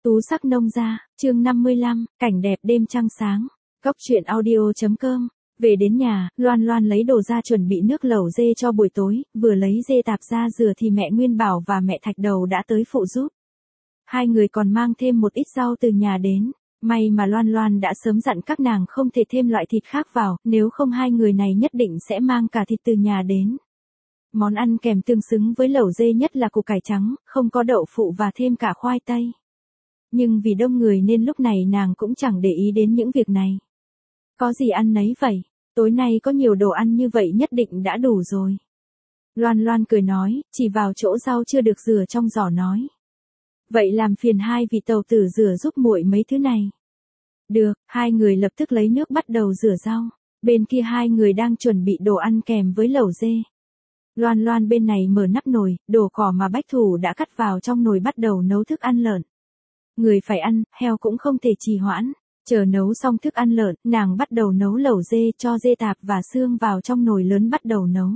Tú sắc nông gia, chương 55, cảnh đẹp đêm trăng sáng. Góc truyện audio.com. Về đến nhà, Loan Loan lấy đồ ra chuẩn bị nước lẩu dê cho buổi tối, vừa lấy dê tạp ra rửa thì mẹ Nguyên Bảo và mẹ Thạch Đầu đã tới phụ giúp. Hai người còn mang thêm một ít rau từ nhà đến. May mà Loan Loan đã sớm dặn các nàng không thể thêm loại thịt khác vào, nếu không hai người này nhất định sẽ mang cả thịt từ nhà đến. Món ăn kèm tương xứng với lẩu dê nhất là củ cải trắng, không có đậu phụ và thêm cả khoai tây. Nhưng vì đông người nên lúc này nàng cũng chẳng để ý đến những việc này. Có gì ăn nấy vậy, tối nay có nhiều đồ ăn như vậy nhất định đã đủ rồi. Loan Loan cười nói, chỉ vào chỗ rau chưa được rửa trong giỏ nói. Vậy làm phiền hai vị tàu tử rửa giúp muội mấy thứ này. Được, hai người lập tức lấy nước bắt đầu rửa rau. Bên kia hai người đang chuẩn bị đồ ăn kèm với lẩu dê. Loan Loan bên này mở nắp nồi, đồ cỏ mà Bách Thủ đã cắt vào trong nồi bắt đầu nấu thức ăn lợn. Người phải ăn, heo cũng không thể trì hoãn. Chờ nấu xong thức ăn lợn, nàng bắt đầu nấu lẩu dê, cho dê tạp và xương vào trong nồi lớn bắt đầu nấu.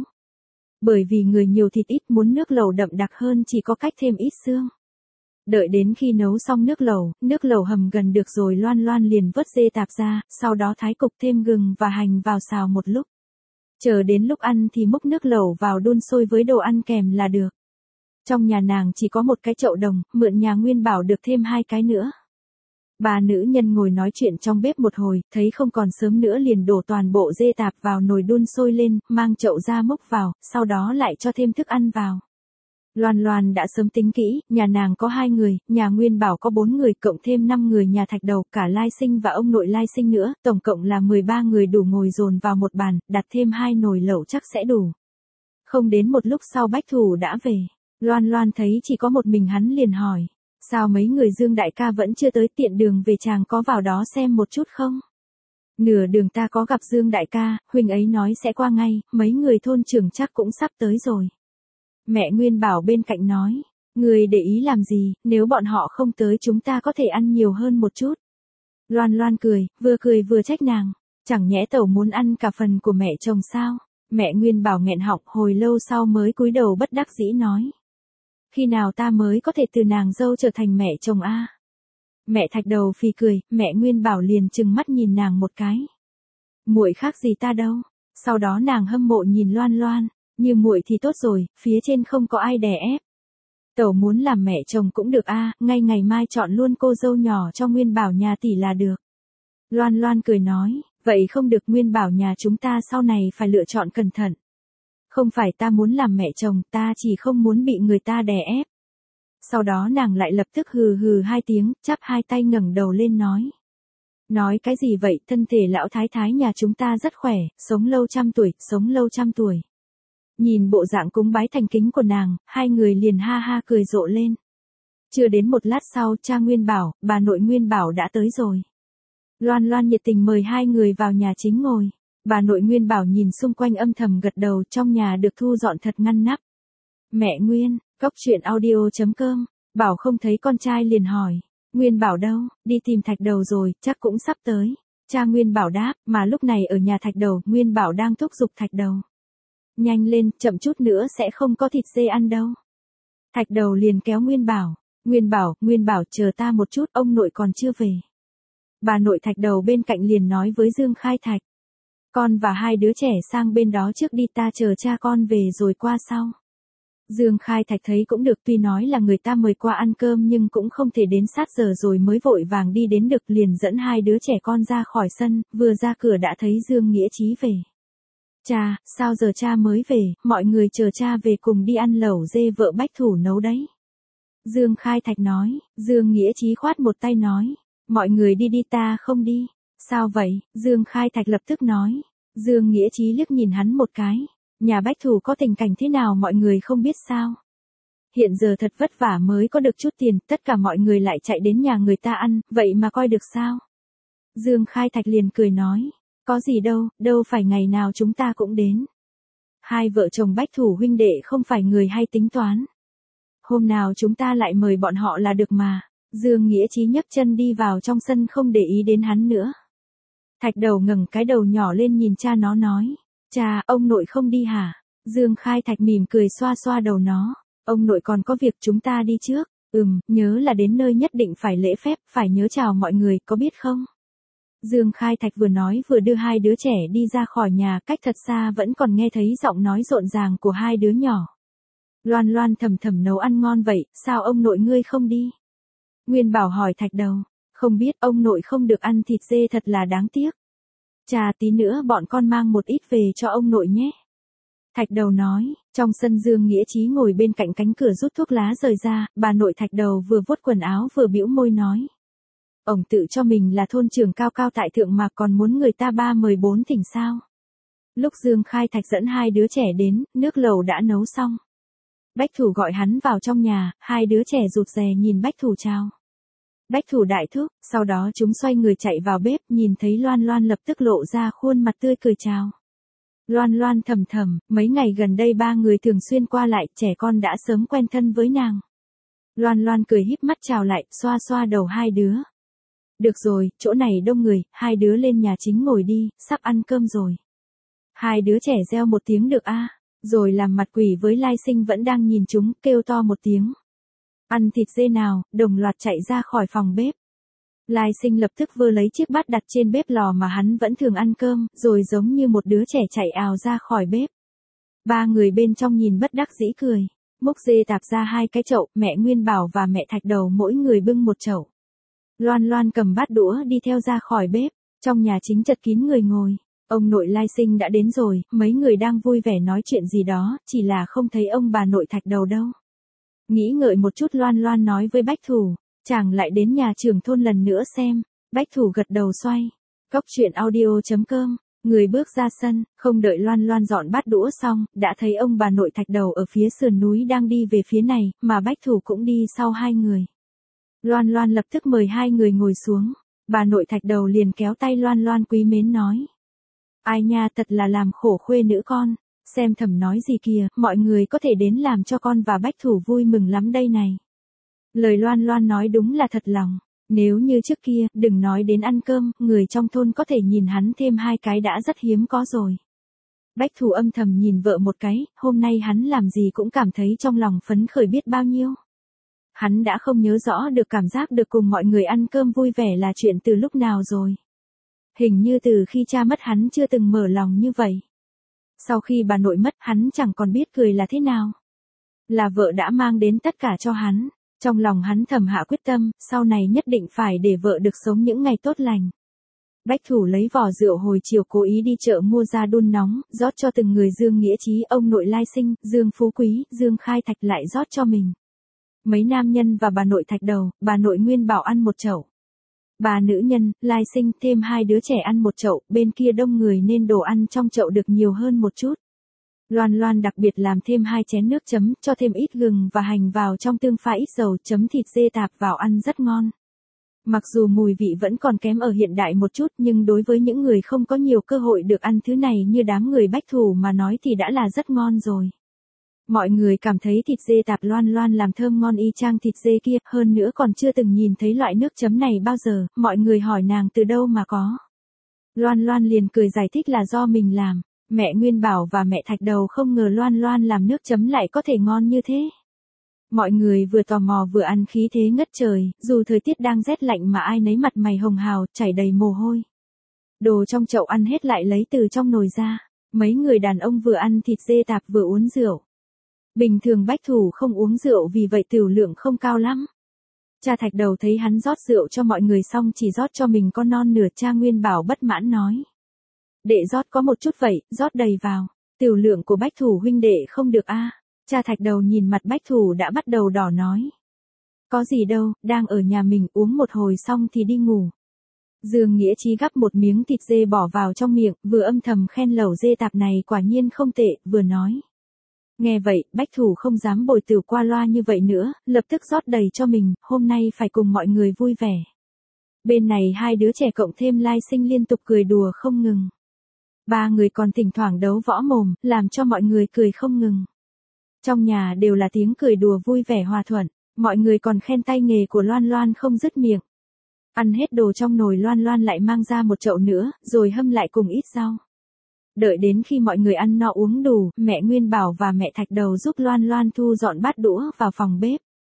Bởi vì người nhiều thịt ít muốn nước lẩu đậm đặc hơn chỉ có cách thêm ít xương. Đợi đến khi nấu xong nước lẩu hầm gần được rồi Loan Loan liền vớt dê tạp ra, sau đó thái cục thêm gừng và hành vào xào một lúc. Chờ đến lúc ăn thì múc nước lẩu vào đun sôi với đồ ăn kèm là được. Trong nhà nàng chỉ có một cái chậu đồng, mượn nhà Nguyên Bảo được thêm 2 cái nữa. Bà nữ nhân ngồi nói chuyện trong bếp một hồi, thấy không còn sớm nữa liền đổ toàn bộ dê tạp vào nồi đun sôi lên, mang chậu ra múc vào, sau đó lại cho thêm thức ăn vào. Loan Loan đã sớm tính kỹ, nhà nàng có 2 người, nhà Nguyên Bảo có 4 người, cộng thêm 5 người nhà Thạch Đầu, cả Lai Sinh và ông nội Lai Sinh nữa, tổng cộng là 13 người đủ ngồi dồn vào một bàn, đặt thêm 2 nồi lẩu chắc sẽ đủ. Không đến một lúc sau Bách Thủ đã về. Loan Loan thấy chỉ có một mình hắn liền hỏi. Sao mấy người Dương đại ca vẫn chưa tới, tiện đường về chàng có vào đó xem một chút không? Nửa đường ta có gặp Dương đại ca, huynh ấy nói sẽ qua ngay, mấy người thôn trưởng chắc cũng sắp tới rồi. Mẹ Nguyên Bảo bên cạnh nói, người để ý làm gì, nếu bọn họ không tới chúng ta có thể ăn nhiều hơn một chút. Loan Loan cười vừa trách nàng, chẳng nhẽ tẩu muốn ăn cả phần của mẹ chồng sao? Mẹ Nguyên Bảo nghẹn họng hồi lâu sau mới cúi đầu bất đắc dĩ nói. Khi nào ta mới có thể từ nàng dâu trở thành mẹ chồng a? Mẹ Thạch Đầu phì cười, mẹ Nguyên Bảo liền trừng mắt nhìn nàng một cái. Muội khác gì ta đâu. Sau đó nàng hâm mộ nhìn Loan Loan, như muội thì tốt rồi, phía trên không có ai đè ép. Tẩu muốn làm mẹ chồng cũng được a, ngay ngày mai chọn luôn cô dâu nhỏ cho Nguyên Bảo nhà tỷ là được. Loan Loan cười nói, vậy không được, Nguyên Bảo nhà chúng ta sau này phải lựa chọn cẩn thận. Không phải ta muốn làm mẹ chồng, ta chỉ không muốn bị người ta đè ép. Sau đó nàng lại lập tức hừ hừ 2 tiếng, chắp 2 tay ngẩng đầu lên nói. Nói cái gì vậy, thân thể lão thái thái nhà chúng ta rất khỏe, sống lâu trăm tuổi. Nhìn bộ dạng cúng bái thành kính của nàng, hai người liền ha ha cười rộ lên. Chưa đến một lát sau, cha Nguyên Bảo, bà nội Nguyên Bảo đã tới rồi. Loan Loan nhiệt tình mời hai người vào nhà chính ngồi. Bà nội Nguyên Bảo nhìn xung quanh âm thầm gật đầu, trong nhà được thu dọn thật ngăn nắp. Mẹ Nguyên, góc truyện audio.com, Bảo không thấy con trai liền hỏi. Nguyên Bảo đâu, đi tìm Thạch Đầu rồi, chắc cũng sắp tới. Cha Nguyên Bảo đáp, mà lúc này ở nhà Thạch Đầu, Nguyên Bảo đang thúc giục Thạch Đầu. Nhanh lên, chậm chút nữa sẽ không có thịt dê ăn đâu. Thạch Đầu liền kéo Nguyên Bảo. Nguyên Bảo chờ ta một chút, ông nội còn chưa về. Bà nội Thạch Đầu bên cạnh liền nói với Dương Khai Thạch. Con và 2 đứa trẻ sang bên đó trước đi, ta chờ cha con về rồi qua sau. Dương Khai Thạch thấy cũng được, tuy nói là người ta mời qua ăn cơm nhưng cũng không thể đến sát giờ rồi mới vội vàng đi đến được, liền dẫn 2 đứa trẻ con ra khỏi sân, vừa ra cửa đã thấy Dương Nghĩa Chí về. Cha, sao giờ cha mới về, mọi người chờ cha về cùng đi ăn lẩu dê vợ Bách Thủ nấu đấy. Dương Khai Thạch nói, Dương Nghĩa Chí khoát một tay nói, mọi người đi đi ta không đi. Sao vậy? Dương Khai Thạch lập tức nói. Dương Nghĩa Chí liếc nhìn hắn một cái. Nhà Bách Thủ có tình cảnh thế nào mọi người không biết sao? Hiện giờ thật vất vả mới có được chút tiền, tất cả mọi người lại chạy đến nhà người ta ăn, vậy mà coi được sao? Dương Khai Thạch liền cười nói. Có gì đâu phải ngày nào chúng ta cũng đến. 2 vợ chồng Bách Thủ huynh đệ không phải người hay tính toán. Hôm nào chúng ta lại mời bọn họ là được mà. Dương Nghĩa Chí nhấc chân đi vào trong sân không để ý đến hắn nữa. Thạch Đầu ngẩng cái đầu nhỏ lên nhìn cha nó nói. Cha, ông nội không đi hả? Dương Khai Thạch mỉm cười xoa xoa đầu nó. Ông nội còn có việc, chúng ta đi trước. Nhớ là đến nơi nhất định phải lễ phép, phải nhớ chào mọi người, có biết không? Dương Khai Thạch vừa nói vừa đưa hai đứa trẻ đi ra khỏi nhà, cách thật xa vẫn còn nghe thấy giọng nói rộn ràng của hai đứa nhỏ. Loan Loan thầm thầm nấu ăn ngon vậy, sao ông nội ngươi không đi? Nguyên Bảo hỏi Thạch Đầu. Không biết, ông nội không được ăn thịt dê thật là đáng tiếc. Chà, tí nữa bọn con mang một ít về cho ông nội nhé. Thạch Đầu nói. Trong sân Dương Nghĩa Chí ngồi bên cạnh cánh cửa rút thuốc lá rời ra, bà nội Thạch Đầu vừa vuốt quần áo vừa bĩu môi nói. Ông tự cho mình là thôn trưởng cao cao tại thượng mà còn muốn người ta 3-14 thỉnh sao? Lúc Dương Khai Thạch dẫn hai đứa trẻ đến, nước lẩu đã nấu xong. Bách Thủ gọi hắn vào trong nhà, hai đứa trẻ rụt rè nhìn Bách Thủ chào. Bách Thủ đại thúc, sau đó chúng xoay người chạy vào bếp, nhìn thấy Loan Loan lập tức lộ ra khuôn mặt tươi cười chào. Loan Loan thầm thầm, mấy ngày gần đây ba người thường xuyên qua lại, trẻ con đã sớm quen thân với nàng. Loan Loan cười híp mắt chào lại, xoa xoa đầu hai đứa. Được rồi, chỗ này đông người, hai đứa lên nhà chính ngồi đi, sắp ăn cơm rồi. Hai đứa trẻ reo một tiếng được a, rồi làm mặt quỷ với Lai Sinh vẫn đang nhìn chúng, kêu to một tiếng. Ăn thịt dê nào, đồng loạt chạy ra khỏi phòng bếp. Lai Sinh lập tức vơ lấy chiếc bát đặt trên bếp lò mà hắn vẫn thường ăn cơm, rồi giống như một đứa trẻ chạy ào ra khỏi bếp. Ba người bên trong nhìn bất đắc dĩ cười. Múc dê tạp ra hai cái chậu, mẹ Nguyên Bảo và mẹ Thạch Đầu mỗi người bưng một chậu. Loan Loan cầm bát đũa đi theo ra khỏi bếp, trong nhà chính chật kín người ngồi. Ông nội Lai Sinh đã đến rồi, mấy người đang vui vẻ nói chuyện gì đó, chỉ là không thấy ông bà nội Thạch Đầu đâu. Nghĩ ngợi một chút Loan Loan nói với Bách Thủ, chàng lại đến nhà trưởng thôn lần nữa xem. Bách Thủ gật đầu xoay. Cốc truyện audio.com, người bước ra sân, không đợi Loan Loan dọn bát đũa xong, đã thấy ông bà nội Thạch Đầu ở phía sườn núi đang đi về phía này, mà Bách Thủ cũng đi sau hai người. Loan Loan lập tức mời hai người ngồi xuống, bà nội Thạch Đầu liền kéo tay Loan Loan quý mến nói. Ai nha, thật là làm khổ khuê nữ con, xem thầm nói gì kìa, mọi người có thể đến làm cho con và Bách Thủ vui mừng lắm đây này. Lời Loan Loan nói đúng là thật lòng, nếu như trước kia, đừng nói đến ăn cơm, người trong thôn có thể nhìn hắn thêm hai cái đã rất hiếm có rồi. Bách Thủ âm thầm nhìn vợ một cái, hôm nay hắn làm gì cũng cảm thấy trong lòng phấn khởi biết bao nhiêu. Hắn đã không nhớ rõ được cảm giác được cùng mọi người ăn cơm vui vẻ là chuyện từ lúc nào rồi. Hình như từ khi cha mất hắn chưa từng mở lòng như vậy. Sau khi bà nội mất hắn chẳng còn biết cười là thế nào. Là vợ đã mang đến tất cả cho hắn. Trong lòng hắn thầm hạ quyết tâm, sau này nhất định phải để vợ được sống những ngày tốt lành. Bách Thủ lấy vỏ rượu hồi chiều cố ý đi chợ mua ra đun nóng, rót cho từng người Dương Nghĩa Chí, ông nội Lai Sinh, Dương Phú Quý, Dương Khai Thạch lại rót cho mình. Mấy nam nhân và bà nội Thạch Đầu, bà nội Nguyên Bảo ăn một chậu. Bà nữ nhân, Lai Sinh thêm hai đứa trẻ ăn một chậu, bên kia đông người nên đồ ăn trong chậu được nhiều hơn một chút. Loan Loan đặc biệt làm thêm 2 chén nước chấm, cho thêm ít gừng và hành vào trong tương pha ít dầu, chấm thịt dê tạp vào ăn rất ngon. Mặc dù mùi vị vẫn còn kém ở hiện đại một chút nhưng đối với những người không có nhiều cơ hội được ăn thứ này như đám người Bách Thủ mà nói thì đã là rất ngon rồi. Mọi người cảm thấy thịt dê tạp Loan Loan làm thơm ngon y chang thịt dê kia, hơn nữa còn chưa từng nhìn thấy loại nước chấm này bao giờ, mọi người hỏi nàng từ đâu mà có. Loan Loan liền cười giải thích là do mình làm. Mẹ Nguyên Bảo và mẹ Thạch Đầu không ngờ Loan Loan làm nước chấm lại có thể ngon như thế. Mọi người vừa tò mò vừa ăn khí thế ngất trời, dù thời tiết đang rét lạnh mà ai nấy mặt mày hồng hào, chảy đầy mồ hôi. Đồ trong chậu ăn hết lại lấy từ trong nồi ra. Mấy người đàn ông vừa ăn thịt dê tạp vừa uống rượu. Bình thường Bách Thủ không uống rượu vì vậy tửu lượng không cao lắm. Cha Thạch Đầu thấy hắn rót rượu cho mọi người xong chỉ rót cho mình con non nửa, cha Nguyên Bảo bất mãn nói. Đệ rót có một chút vậy, rót đầy vào. Tửu lượng của Bách Thủ huynh đệ không được a. Cha Thạch Đầu nhìn mặt Bách Thủ đã bắt đầu đỏ nói. Có gì đâu, đang ở nhà mình uống một hồi xong thì đi ngủ. Dương Nghĩa Chí gắp một miếng thịt dê bỏ vào trong miệng, vừa âm thầm khen lẩu dê tạp này quả nhiên không tệ, vừa nói. Nghe vậy, Bách Thủ không dám bồi tửu qua loa như vậy nữa, lập tức rót đầy cho mình, hôm nay phải cùng mọi người vui vẻ. Bên này hai đứa trẻ cộng thêm Lai Sinh liên tục cười đùa không ngừng. Ba người còn thỉnh thoảng đấu võ mồm, làm cho mọi người cười không ngừng. Trong nhà đều là tiếng cười đùa vui vẻ hòa thuận, mọi người còn khen tay nghề của Loan Loan không dứt miệng. Ăn hết đồ trong nồi Loan Loan lại mang ra một chậu nữa, rồi hâm lại cùng ít rau. Đợi đến khi mọi người ăn no uống đủ, mẹ Nguyên Bảo và mẹ Thạch Đầu giúp Loan Loan thu dọn bát đũa vào phòng bếp.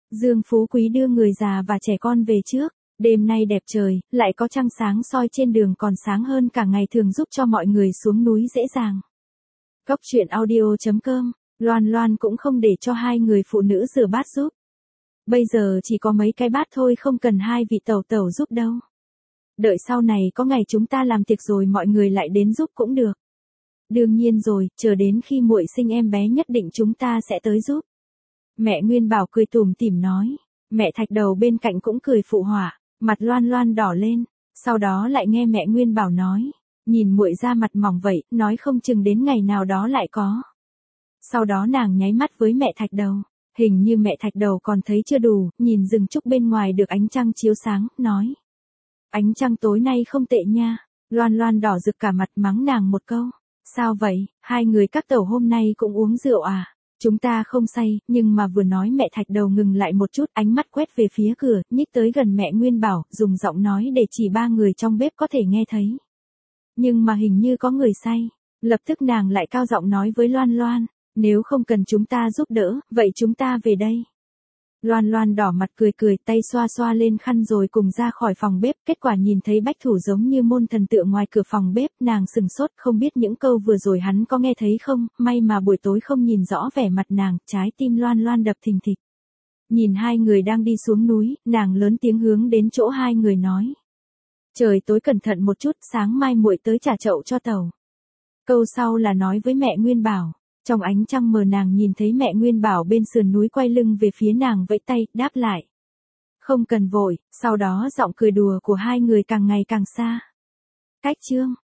Dương Phú Quý đưa người già và trẻ con về trước. Đêm nay đẹp trời, lại có trăng sáng soi trên đường còn sáng hơn cả ngày thường giúp cho mọi người xuống núi dễ dàng. Cốc truyện audio.com, Loan Loan cũng không để cho hai người phụ nữ rửa bát giúp. Bây giờ chỉ có mấy cái bát thôi, không cần hai vị tẩu tẩu giúp đâu. Đợi sau này có ngày chúng ta làm tiệc rồi mọi người lại đến giúp cũng được. Đương nhiên rồi, chờ đến khi muội sinh em bé nhất định chúng ta sẽ tới giúp. Mẹ Nguyên Bảo cười tủm tỉm nói. Mẹ Thạch Đầu bên cạnh cũng cười phụ họa, mặt Loan Loan đỏ lên, sau đó lại nghe mẹ Nguyên Bảo nói. Nhìn muội da mặt mỏng vậy, nói không chừng đến ngày nào đó lại có. Sau đó nàng nháy mắt với mẹ Thạch Đầu. Hình như mẹ Thạch Đầu còn thấy chưa đủ, nhìn rừng trúc bên ngoài được ánh trăng chiếu sáng, nói. Ánh trăng tối nay không tệ nha. Loan Loan đỏ rực cả mặt mắng nàng một câu. Sao vậy, hai người các tẩu hôm nay cũng uống rượu à? Chúng ta không say, nhưng mà vừa nói mẹ Thạch Đầu ngừng lại một chút, ánh mắt quét về phía cửa, nhích tới gần mẹ Nguyên Bảo, dùng giọng nói để chỉ ba người trong bếp có thể nghe thấy. Nhưng mà hình như có người say. Lập tức nàng lại cao giọng nói với Loan Loan, nếu không cần chúng ta giúp đỡ, vậy chúng ta về đây. Loan Loan đỏ mặt cười cười, tay xoa xoa lên khăn rồi cùng ra khỏi phòng bếp, kết quả nhìn thấy Bách Thủ giống như môn thần tượng ngoài cửa phòng bếp, nàng sừng sốt, không biết những câu vừa rồi hắn có nghe thấy không, may mà buổi tối không nhìn rõ vẻ mặt nàng, trái tim Loan Loan đập thình thịch. Nhìn hai người đang đi xuống núi, nàng lớn tiếng hướng đến chỗ hai người nói. Trời tối cẩn thận một chút, sáng mai muội tới trả chậu cho tẩu. Câu sau là nói với mẹ Nguyên Bảo. Trong ánh trăng mờ nàng nhìn thấy mẹ Nguyên Bảo bên sườn núi quay lưng về phía nàng vẫy tay, đáp lại. Không cần vội, sau đó giọng cười đùa của hai người càng ngày càng xa. Cách chương